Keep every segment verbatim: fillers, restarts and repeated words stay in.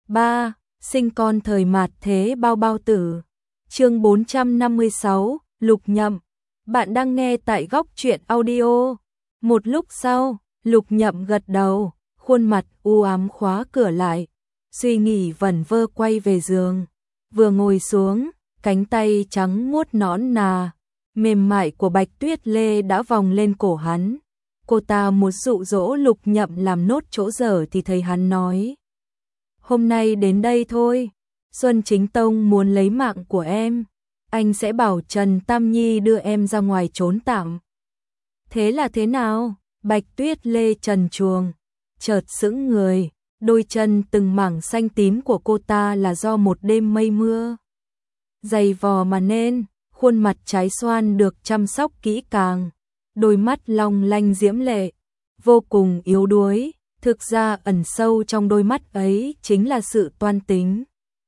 ba. Sinh con thời mạt thế bao bao tử. Chương bốn trăm năm mươi sáu, Lục Nhậm. Bạn đang nghe tại Góc Truyện Audio. Một lúc sau, Lục Nhậm gật đầu, khuôn mặt u ám khóa cửa lại, suy nghĩ vẩn vơ quay về giường. Vừa ngồi xuống, cánh tay trắng muốt nõn nà, mềm mại của Bạch Tuyết Lê đã vòng lên cổ hắn. Cô ta muốn dụ dỗ Lục Nhậm làm nốt chỗ dở thì thấy hắn nói: "Hôm nay đến đây thôi, Xuân Chính Tông muốn lấy mạng của em, anh sẽ bảo Trần Tam Nhi đưa em ra ngoài trốn tạm." Thế là thế nào? Bạch Tuyết Lê trần truồng, chợt sững người, đôi chân từng mảng xanh tím của cô ta là do một đêm mây mưa dày vò mà nên, khuôn mặt trái xoan được chăm sóc kỹ càng, đôi mắt long lanh diễm lệ, vô cùng yếu đuối, thực ra ẩn sâu trong đôi mắt ấy chính là sự toan tính.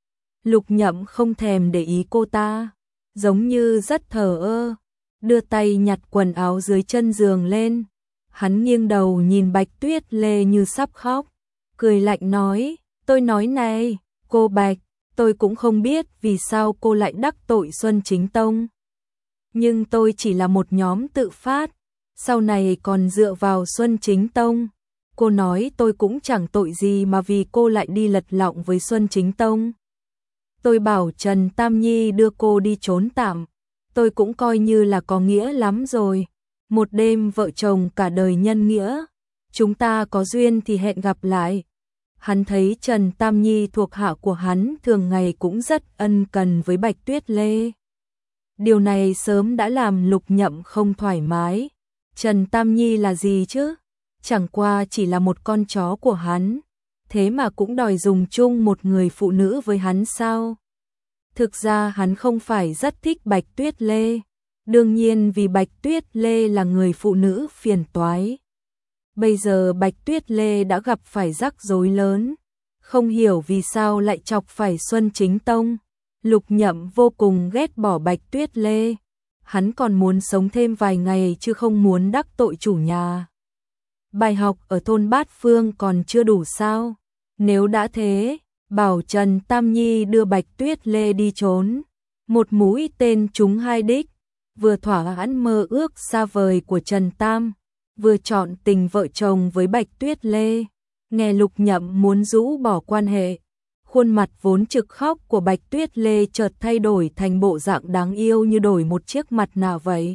Lục Nhậm không thèm để ý cô ta, giống như rất thờ ơ, đưa tay nhặt quần áo dưới chân giường lên. Hắn nghiêng đầu nhìn Bạch Tuyết Lê như sắp khóc, cười lạnh nói: "Tôi nói này, cô Bạch, tôi cũng không biết vì sao cô lại đắc tội Xuân Chính Tông. Nhưng tôi chỉ là một nhóm tự phát, sau này còn dựa vào Xuân Chính Tông. Cô nói tôi cũng chẳng tội gì mà vì cô lại đi lật lọng với Xuân Chính Tông. Tôi bảo Trần Tam Nhi đưa cô đi trốn tạm, tôi cũng coi như là có nghĩa lắm rồi. Một đêm vợ chồng cả đời nhân nghĩa, chúng ta có duyên thì hẹn gặp lại." Hắn thấy Trần Tam Nhi thuộc hạ của hắn thường ngày cũng rất ân cần với Bạch Tuyết Lê. Điều này sớm đã làm Lục Nhậm không thoải mái. Trần Tam Nhi là gì chứ? Chẳng qua chỉ là một con chó của hắn, thế mà cũng đòi dùng chung một người phụ nữ với hắn sao? Thực ra hắn không phải rất thích Bạch Tuyết Lê, đương nhiên vì Bạch Tuyết Lê là người phụ nữ phiền toái. Bây giờ Bạch Tuyết Lê đã gặp phải rắc rối lớn, không hiểu vì sao lại chọc phải Xuân Chính Tông. Lục Nhậm vô cùng ghét bỏ Bạch Tuyết Lê, hắn còn muốn sống thêm vài ngày chứ không muốn đắc tội chủ nhà. Bài học ở thôn Bát Phương còn chưa đủ sao? Nếu đã thế, bảo Trần Tam Nhi đưa Bạch Tuyết Lê đi trốn. Một mũi tên trúng hai đích, vừa thỏa mãn mơ ước xa vời của Trần Tam, vừa chọn tình vợ chồng với Bạch Tuyết Lê. Nghe Lục Nhậm muốn rũ bỏ quan hệ, khuôn mặt vốn trực khóc của Bạch Tuyết Lê chợt thay đổi thành bộ dạng đáng yêu như đổi một chiếc mặt nạ vậy.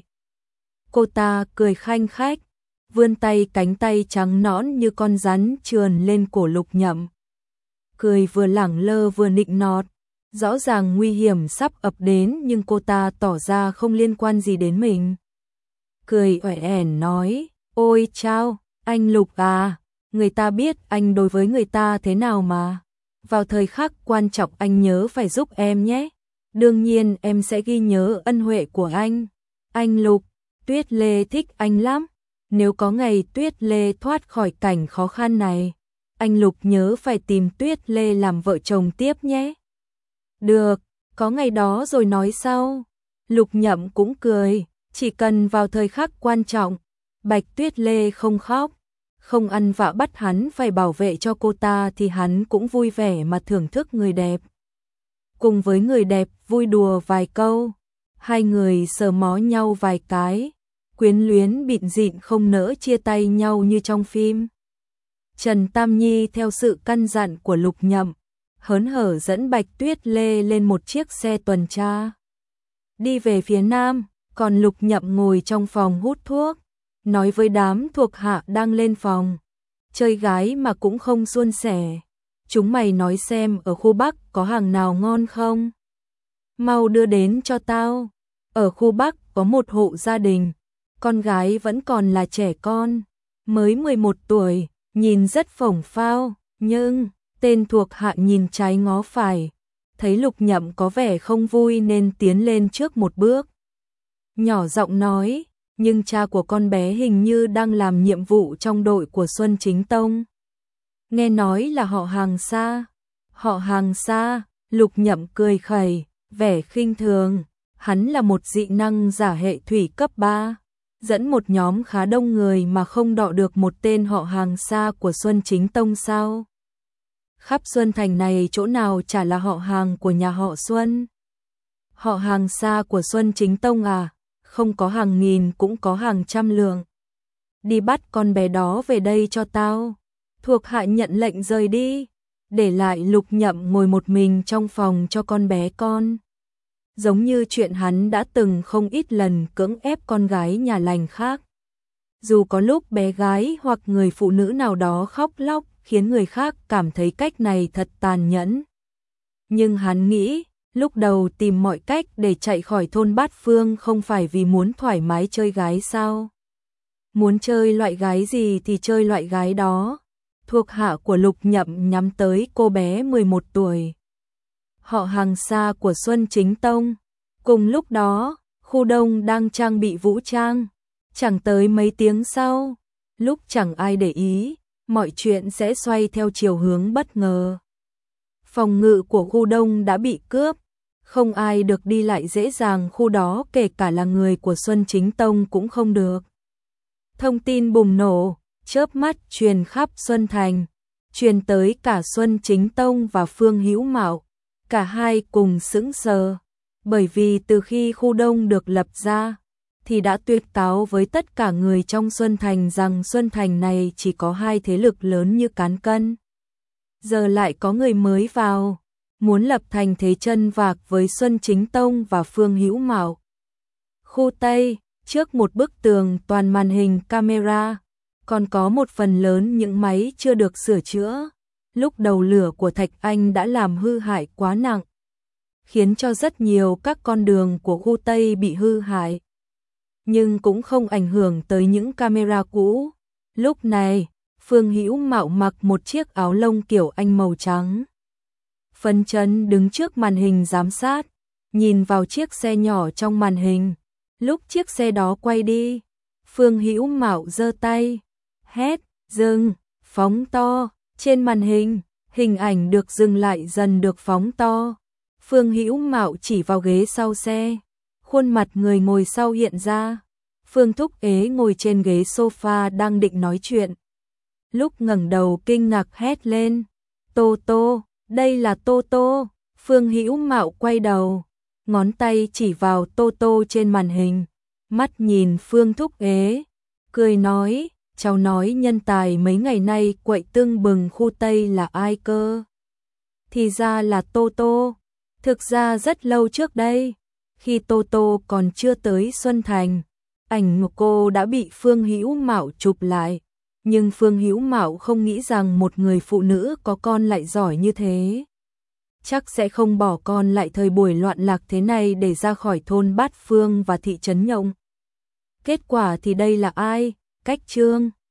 Cô ta cười khanh khách, vươn tay, cánh tay trắng nõn như con rắn trườn lên cổ Lục Nhậm. Cười vừa lẳng lơ vừa nịnh nọt, rõ ràng nguy hiểm sắp ập đến nhưng cô ta tỏ ra không liên quan gì đến mình. Cười oẻ ẻn nói: "Ôi chao, anh Lục à, người ta biết anh đối với người ta thế nào mà. Vào thời khắc quan trọng anh nhớ phải giúp em nhé. Đương nhiên em sẽ ghi nhớ ân huệ của anh. Anh Lục, Tuyết Lê thích anh lắm. Nếu có ngày Tuyết Lê thoát khỏi cảnh khó khăn này, anh Lục nhớ phải tìm Tuyết Lê làm vợ chồng tiếp nhé." "Được, có ngày đó rồi nói sau." Lục Nhậm cũng cười, chỉ cần vào thời khắc quan trọng, Bạch Tuyết Lê không khóc, không ăn vạ bắt hắn phải bảo vệ cho cô ta thì hắn cũng vui vẻ mà thưởng thức người đẹp. Cùng với người đẹp vui đùa vài câu, hai người sờ mó nhau vài cái, quyến luyến bịn dịn không nỡ chia tay nhau như trong phim. Trần Tam Nhi theo sự căn dặn của Lục Nhậm, hớn hở dẫn Bạch Tuyết Lê lên một chiếc xe tuần tra, đi về phía nam, còn Lục Nhậm ngồi trong phòng hút thuốc, nói với đám thuộc hạ đang lên phòng: "Chơi gái mà cũng không suôn sẻ. Chúng mày nói xem ở khu Bắc có hàng nào ngon không? Mau đưa đến cho tao. Ở khu Bắc có một hộ gia đình, con gái vẫn còn là trẻ con, mới mười một tuổi, nhìn rất phổng phao." Nhưng tên thuộc hạ nhìn trái ngó phải, thấy Lục Nhậm có vẻ không vui nên tiến lên trước một bước, nhỏ giọng nói: "Nhưng cha của con bé hình như đang làm nhiệm vụ trong đội của Xuân Chính Tông. Nghe nói là họ hàng xa." "Họ hàng xa?" Lục Nhậm cười khẩy, vẻ khinh thường. Hắn là một dị năng giả hệ thủy cấp ba, dẫn một nhóm khá đông người mà không đọ được một tên họ hàng xa của Xuân Chính Tông sao? Khắp Xuân Thành này chỗ nào chả là họ hàng của nhà họ Xuân. Họ hàng xa của Xuân Chính Tông à, không có hàng nghìn cũng có hàng trăm lượng. Đi bắt con bé đó về đây cho tao. Thuộc hạ nhận lệnh rời đi, để lại Lục Nhậm ngồi một mình trong phòng cho con bé con. Giống như chuyện hắn đã từng không ít lần cưỡng ép con gái nhà lành khác. Dù có lúc bé gái hoặc người phụ nữ nào đó khóc lóc khiến người khác cảm thấy cách này thật tàn nhẫn. Nhưng hắn nghĩ, lúc đầu tìm mọi cách để chạy khỏi thôn Bát Phương không phải vì muốn thoải mái chơi gái sao? Muốn chơi loại gái gì thì chơi loại gái đó. Thuộc hạ của Lục Nhậm nhắm tới cô bé mười một tuổi. Họ hàng xa của Xuân Chính Tông. Cùng lúc đó, khu đông đang trang bị vũ trang. Chẳng tới mấy tiếng sau, lúc chẳng ai để ý, mọi chuyện sẽ xoay theo chiều hướng bất ngờ. Phòng ngự của khu đông đã bị cướp, không ai được đi lại dễ dàng khu đó, kể cả là người của Xuân Chính Tông cũng không được. Thông tin bùng nổ, chớp mắt truyền khắp Xuân Thành, truyền tới cả Xuân Chính Tông và Phương Hữu Mạo, cả hai cùng sững sờ, bởi vì từ khi khu đông được lập ra, thì đã tuyên cáo với tất cả người trong Xuân Thành rằng Xuân Thành này chỉ có hai thế lực lớn như cán cân. Giờ lại có người mới vào, muốn lập thành thế chân vạc với Xuân Chính Tông và Phương Hữu Mạo. Khu Tây, trước một bức tường toàn màn hình camera, còn có một phần lớn những máy chưa được sửa chữa. Lúc đầu lửa của Thạch Anh đã làm hư hại quá nặng, khiến cho rất nhiều các con đường của khu Tây bị hư hại. Nhưng cũng không ảnh hưởng tới những camera cũ. Lúc này, Phương Hữu Mạo mặc một chiếc áo lông kiểu Anh màu trắng. Phấn chấn đứng trước màn hình giám sát, nhìn vào chiếc xe nhỏ trong màn hình. Lúc chiếc xe đó quay đi, Phương Hữu Mạo giơ tay, hét, dừng, phóng to. Trên màn hình, hình ảnh được dừng lại dần được phóng to. Phương Hữu Mạo chỉ vào ghế sau xe, khuôn mặt người ngồi sau hiện ra. Phương Thúc Ế ngồi trên ghế sofa đang định nói chuyện. Lúc ngẩng đầu kinh ngạc hét lên, Tô Tô, đây là Tô Tô. Phương Hữu Mạo quay đầu, ngón tay chỉ vào Tô Tô trên màn hình, mắt nhìn Phương Thúc Ế, cười nói, cháu nói nhân tài mấy ngày nay quậy tưng bừng khu Tây là ai cơ? Thì ra là Tô Tô. Thực ra rất lâu trước đây, khi Tô Tô còn chưa tới Xuân Thành, ảnh của cô đã bị Phương Hữu Mạo chụp lại. Nhưng Phương Hữu Mạo không nghĩ rằng một người phụ nữ có con lại giỏi như thế. Chắc sẽ không bỏ con lại thời buổi loạn lạc thế này để ra khỏi thôn Bát Phương và thị trấn Nhộng. Kết quả thì đây là ai? Cách Trương.